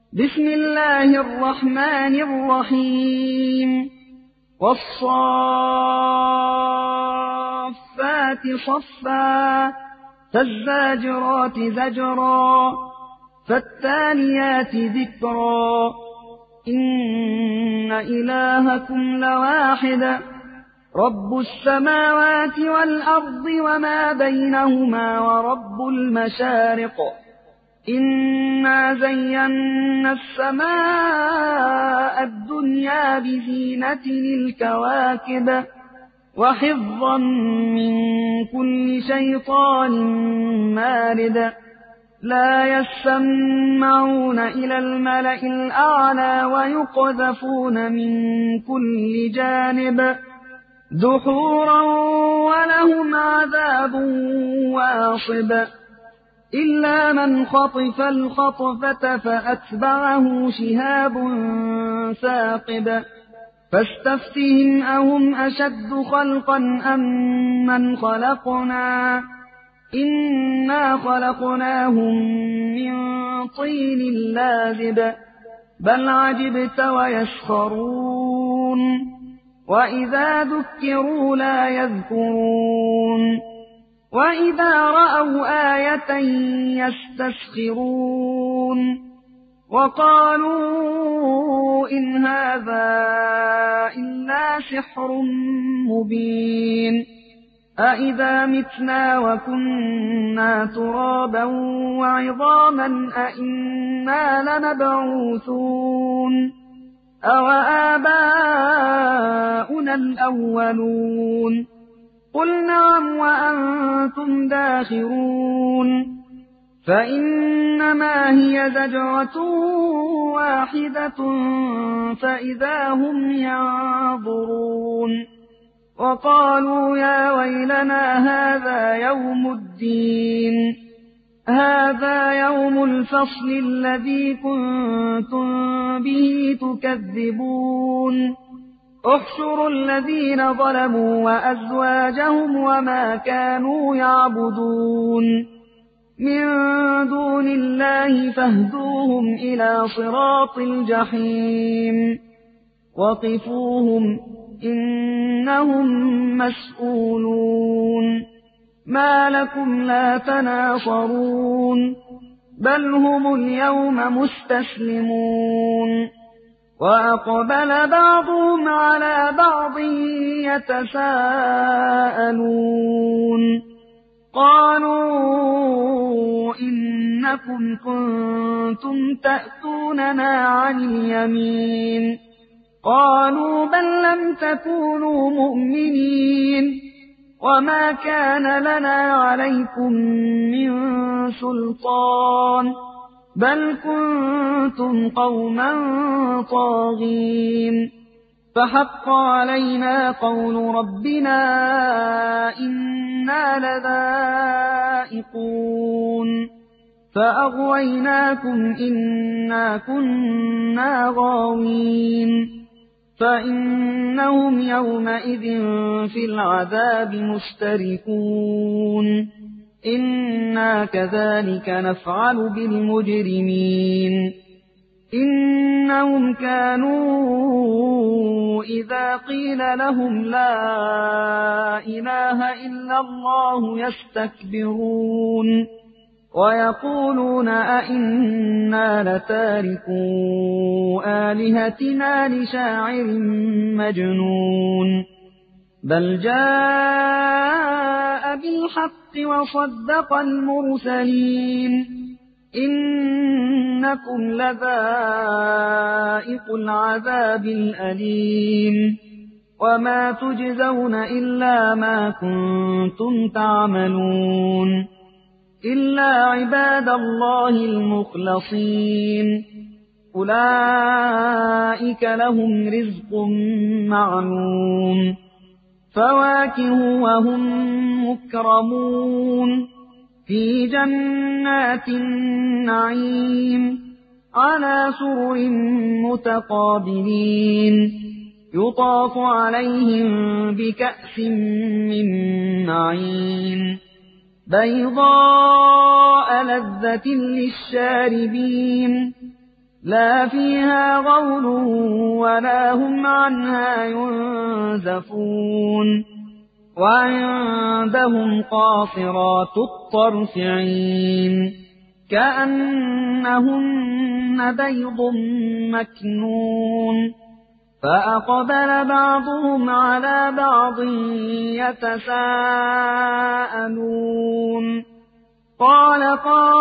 بسم الله الرحمن الرحيم والصافات صفا فالزاجرات زجرا فالتاليات ذكرا إن إلهكم لواحد رب السماوات والأرض وما بينهما ورب المشارق إنا زينا السماء الدنيا بزينة الكواكب وحفظا من كل شيطان مارد لا يسمعون إلى الملأ الأعلى ويقذفون من كل جانب دحورا ولهم عذاب واصب إلا من خطف الخطفة فأتبعه شهاب ثاقب فاستفتهم أهم أشد خلقا أم من خلقنا إنا خلقناهم من طين لازب بل عجبت ويسخرون وإذا ذكروا لا يذكرون وإذا رأوا آية يستسخرون وقالوا إن هذا إلا سحر مبين أإذا متنا وكنا ترابا وعظاما أإنا لمبعوثون أوآباؤنا الأولون قل نعم وأنتم داخرون فإنما هي زجرة واحدة فإذا هم ينظرون وقالوا يا ويلنا هذا يوم الدين هذا يوم الفصل الذي كنتم به تكذبون احشروا الذين ظلموا وأزواجهم وما كانوا يعبدون من دون الله فاهدوهم إلى صراط الجحيم وقفوهم إنهم مسؤولون ما لكم لا تناصرون بل هم اليوم مستسلمون وأقبل بعضهم على بعض يتساءلون قالوا إنكم كنتم تأتوننا عن اليمين قالوا بل لم تكونوا مؤمنين وما كان لنا عليكم من سلطان بل كنتم قوما طاغين فحق علينا قول ربنا إنا لذائقون فأغويناكم إنا كنا غاوين فإنهم يومئذ في العذاب مشتركون إنا كذلك نفعل بالمجرمين إنهم كانوا إذا قيل لهم لا إله إلا الله يستكبرون ويقولون أئنا لتاركو آلهتنا لشاعر مجنون بل جاء بالحق وصدق المرسلين إنكم لذائق العذاب الأليم وما تجزون إلا ما كنتم تعملون إلا عباد الله المخلصين أولئك لهم رزق معلوم فواكه وهم مكرمون في جنات النعيم على سرر متقابلين يطاف عليهم بكأس من معين بيضاء لذة للشاربين لا فيها غول ولا هم عنها ينزفون وعندهم قاصرات الطرف عين كأنهن بيض مكنون فأقبل بعضهم على بعض يتساءلون قال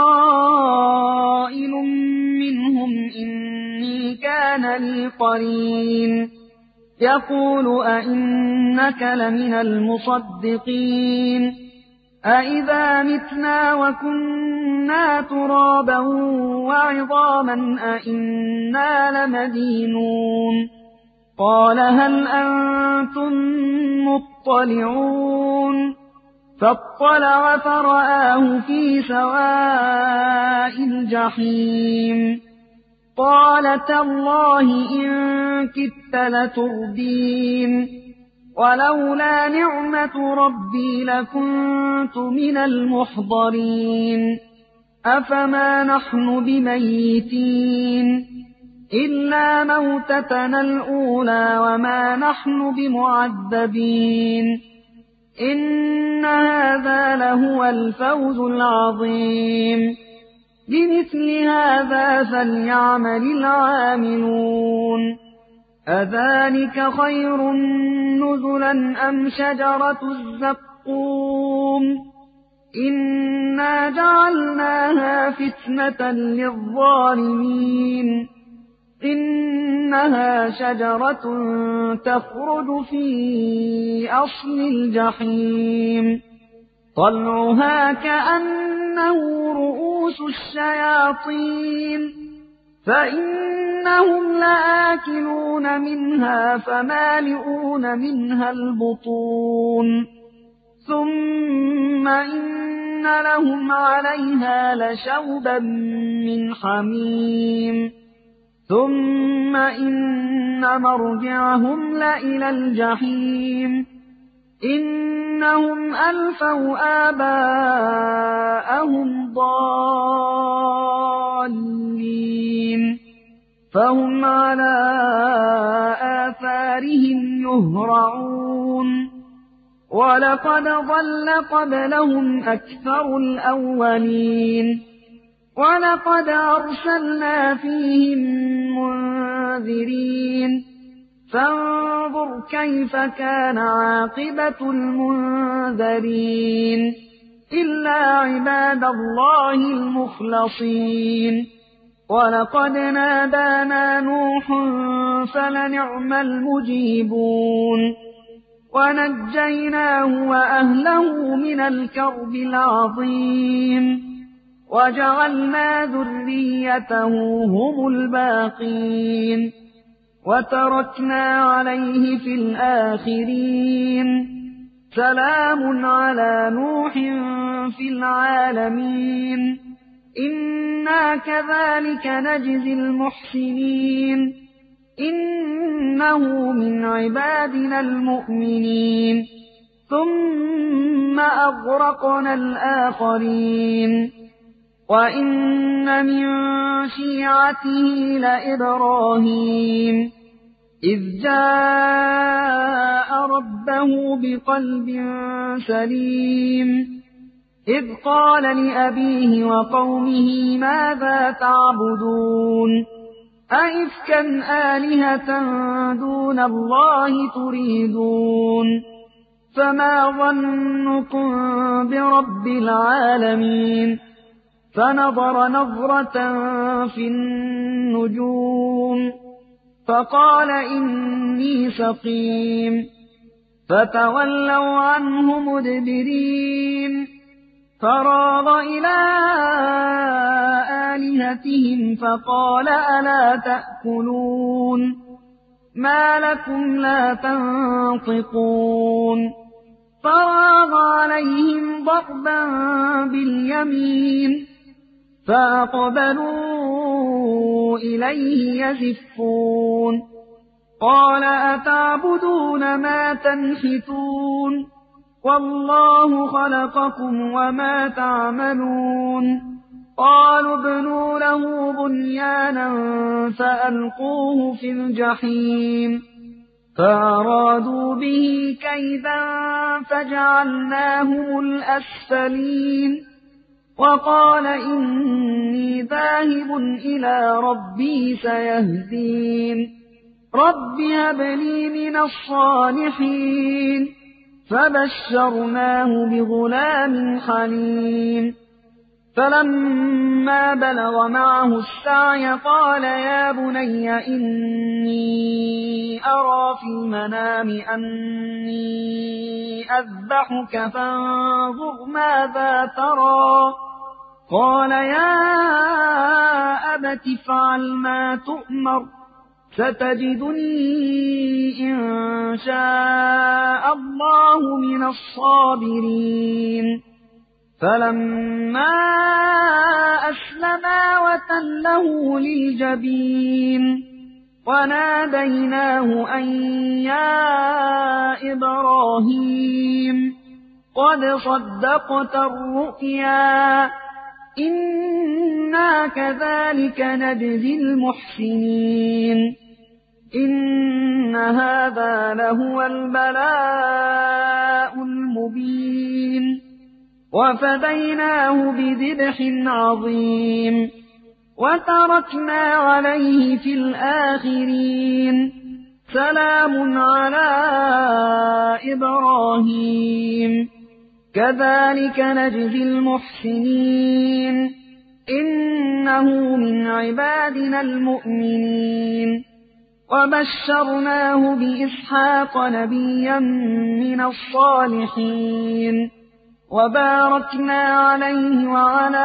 قائل منهم إني كان لي قرين يقول أئنك لمن المصدقين أئذا متنا وكنا ترابا وعظاما أئنا لمدينون قال هل أنتم مطلعون فاطلع فرآه في سواء الجحيم قال تالله إن كدت لتردين ولولا نعمة ربي لكنت من المحضرين أفما نحن بميتين إلا موتتنا الأولى وما نحن بمعذبين إن هذا لهو الفوز العظيم بمثل هذا فليعمل العاملون أذلك خير نزلا أم شجرة الزقوم إنا جعلناها فتنة للظالمين إنها شجرة تخرج في أصل الجحيم طلعها كأنه رؤوس الشياطين فإنهم لآكلون منها فمالئون منها البطون ثم إن لهم عليها لشوبا من حميم ثم إن مرجعهم لإلى الجحيم إنهم ألفوا آباءهم ضالين فهم على آثارهم يهرعون ولقد ضل قبلهم أكثر الأولين ولقد أرسلنا فيهم منذرين فانظر كيف كان عاقبة المنذرين إلا عباد الله المخلصين ولقد نادانا نوح فلنعم المجيبون ونجيناه وأهله من الكرب العظيم وجعلنا ذريته هم الباقين وتركنا عليه في الآخرين سلام على نوح في العالمين إنا كذلك نجزي المحسنين إنه من عبادنا المؤمنين ثم أغرقنا الآخرين وإن من شيعته لإبراهيم إذ جاء ربه بقلب سليم إذ قال لأبيه وقومه ماذا تعبدون أئفكا آلهة دون الله تريدون فما ظنكم برب العالمين فنظر نظرة في النجوم فقال إني سقيم فتولوا عنه مدبرين فراغ إلى آلهتهم فقال ألا تأكلون ما لكم لا تنطقون فراغ عليهم ضربا باليمين فأقبلوا إليه يزفون قال أتعبدون ما تنحتون والله خلقكم وما تعملون قالوا ابنوا له بنيانا فألقوه في الجحيم فأرادوا به كيدا فجعلناهم الأسفلين وقال إني ذاهب إلى ربي سيهدين رب هب لي من الصالحين فبشرناه بغلام حليم فلما بلغ معه السعي قال يا بني إني أرى في المنام أني أذبحك فانظر ماذا ترى قال يا أبت افعل ما تؤمر ستجدني إن شاء الله من الصابرين فلما أسلما وتله للجبين وناديناه أن يا إبراهيم قد صدقت الرؤيا إنا كذلك نجزي المحسنين إن هذا لهو البلاء المبين وفديناه بذبح عظيم وتركنا عليه في الآخرين سلام على إبراهيم كذلك نجزي المحسنين إنه من عبادنا المؤمنين وبشرناه بإسحاق نبيا من الصالحين وباركنا عليه وعلى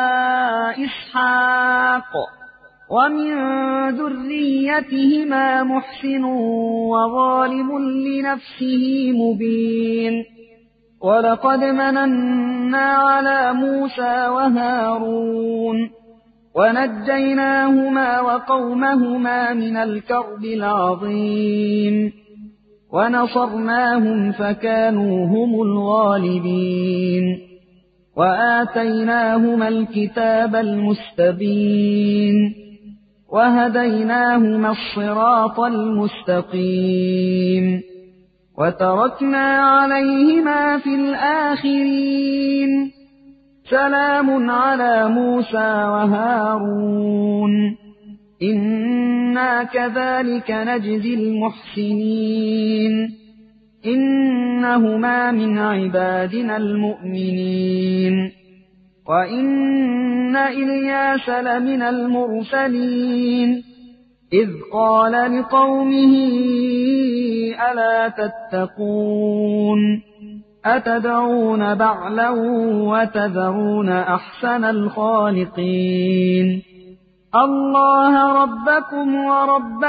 إسحاق ومن ذريتهما محسن وظالم لنفسه مبين ولقد مننا على موسى وهارون ونجيناهما وقومهما من الكرب العظيم ونصرناهم فكانوا هم الغالبين وآتيناهما الكتاب المستبين وهديناهما الصراط المستقيم وتركنا عليهما في الآخرين سلام على موسى وهارون إنا كذلك نجزي المحسنين إنهما من عبادنا المؤمنين وإن إلياس لمن المرسلين إذ قال لقومه ألا تتقون أتدعون بعلا وتذرون أحسن الخالقين الله ربكم ورب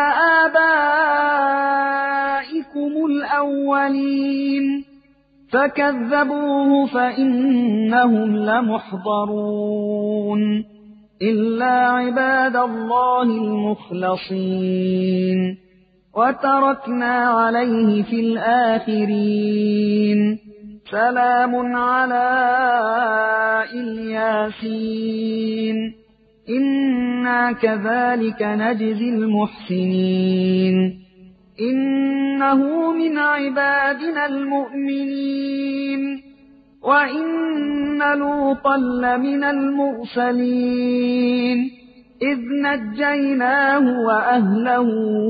آبائكم الأولين فكذبوه فإنهم لمحضرون إلا عباد الله المخلصين وتركنا عليه في الآخرين سلام على الياسين إنا كذلك نجزي المحسنين إنه من عبادنا المؤمنين وإن لوطا لمن المرسلين إذ نجيناه وأهله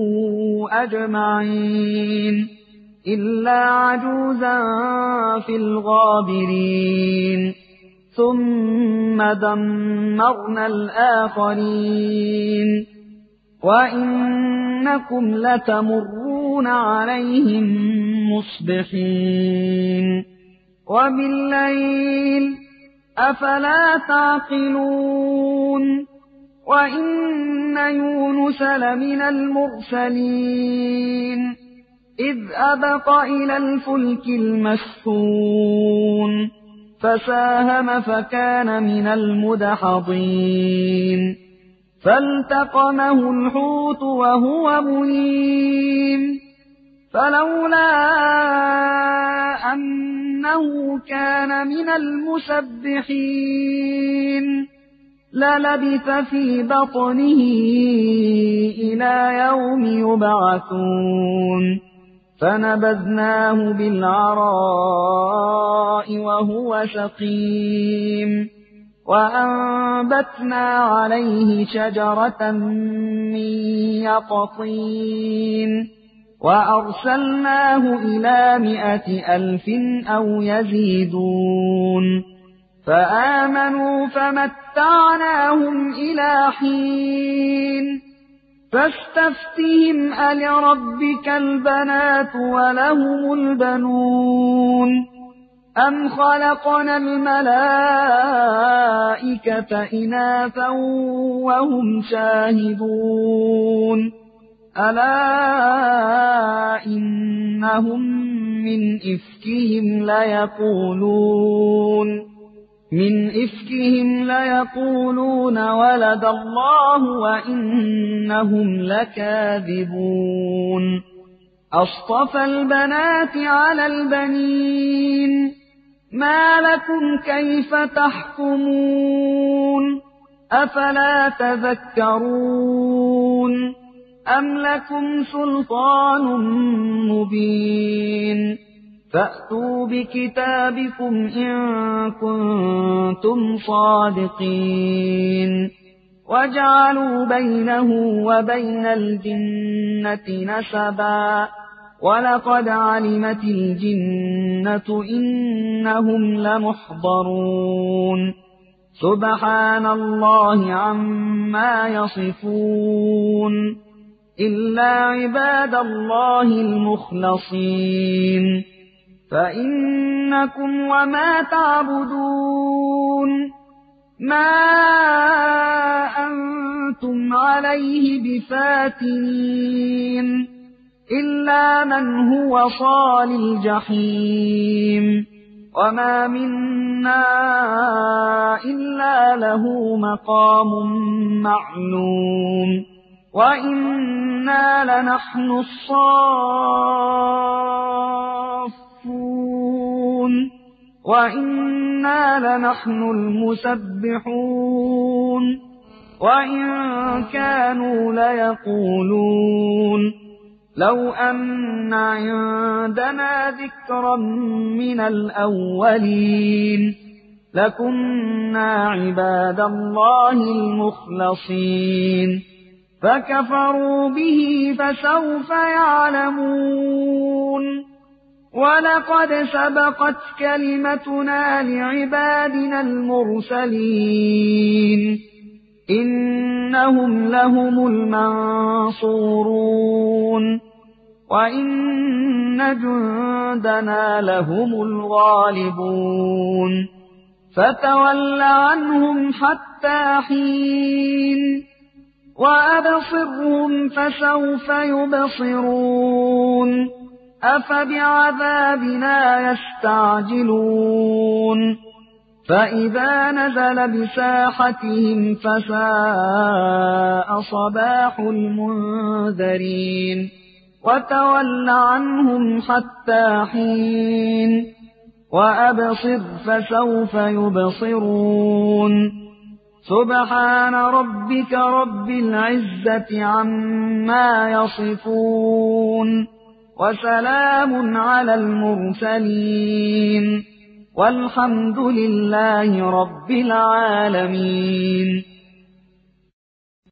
أجمعين إلا عجوزا في الغابرين ثم دمرنا الآخرين وإنكم لتمرون عليهم مصبحين وبالليل أفلا تعقلون وإن يونس لمن المرسلين إذ أبق إلى الفلك المشحون فساهم فكان من المدحضين فالتقمه الحوت وهو مليم فلولا أنه كان من المسبحين للبث في بطنه إلى يوم يبعثون فنبذناه بالعراء وهو سقيم وأنبتنا عليه شجرة من يقطين وأرسلناه إلى 100,000 أو يزيدون فآمنوا فمتعناهم إلى حين فاستفتهم ألربك البنات ولهم البنون أم خلقنا الملائكة إناثا وهم شاهدون ألا إنهم من إفكهم ليقولون ولد الله وإنهم لكاذبون أصطفى البنات على البنين ما لكم كيف تحكمون أفلا تذكرون أم لكم سلطان مبين فأتوا بكتابكم إن كنتم صادقين وجعلوا بينه وبين الجنة نسبا ولقد علمت الجنة إنهم لمحضرون سبحان الله عما يصفون إلا عباد الله المخلصين فإنكم وما تعبدون ما أنتم عليه بفاتنين إلا من هو صال الجحيم وما منا إلا له مقام معلوم وإنا لنحن الصافون وإنا لنحن المسبحون وإن كانوا ليقولون لو أن عندنا ذكرا من الأولين لكنا عباد الله المخلصين فكفروا به فسوف يعلمون ولقد سبقت كلمتنا لعبادنا المرسلين إنهم لهم المنصورون وإن جندنا لهم الغالبون فتول عنهم حتى حين وأبصرهم فسوف يبصرون أفبعذابنا يستعجلون فإذا نزل بساحتهم فساء صباح المنذرين وتول عنهم حتى حين وأبصر فسوف يبصرون سبحان ربك رب العزة عما يصفون وسلام على المرسلين والحمد لله رب العالمين.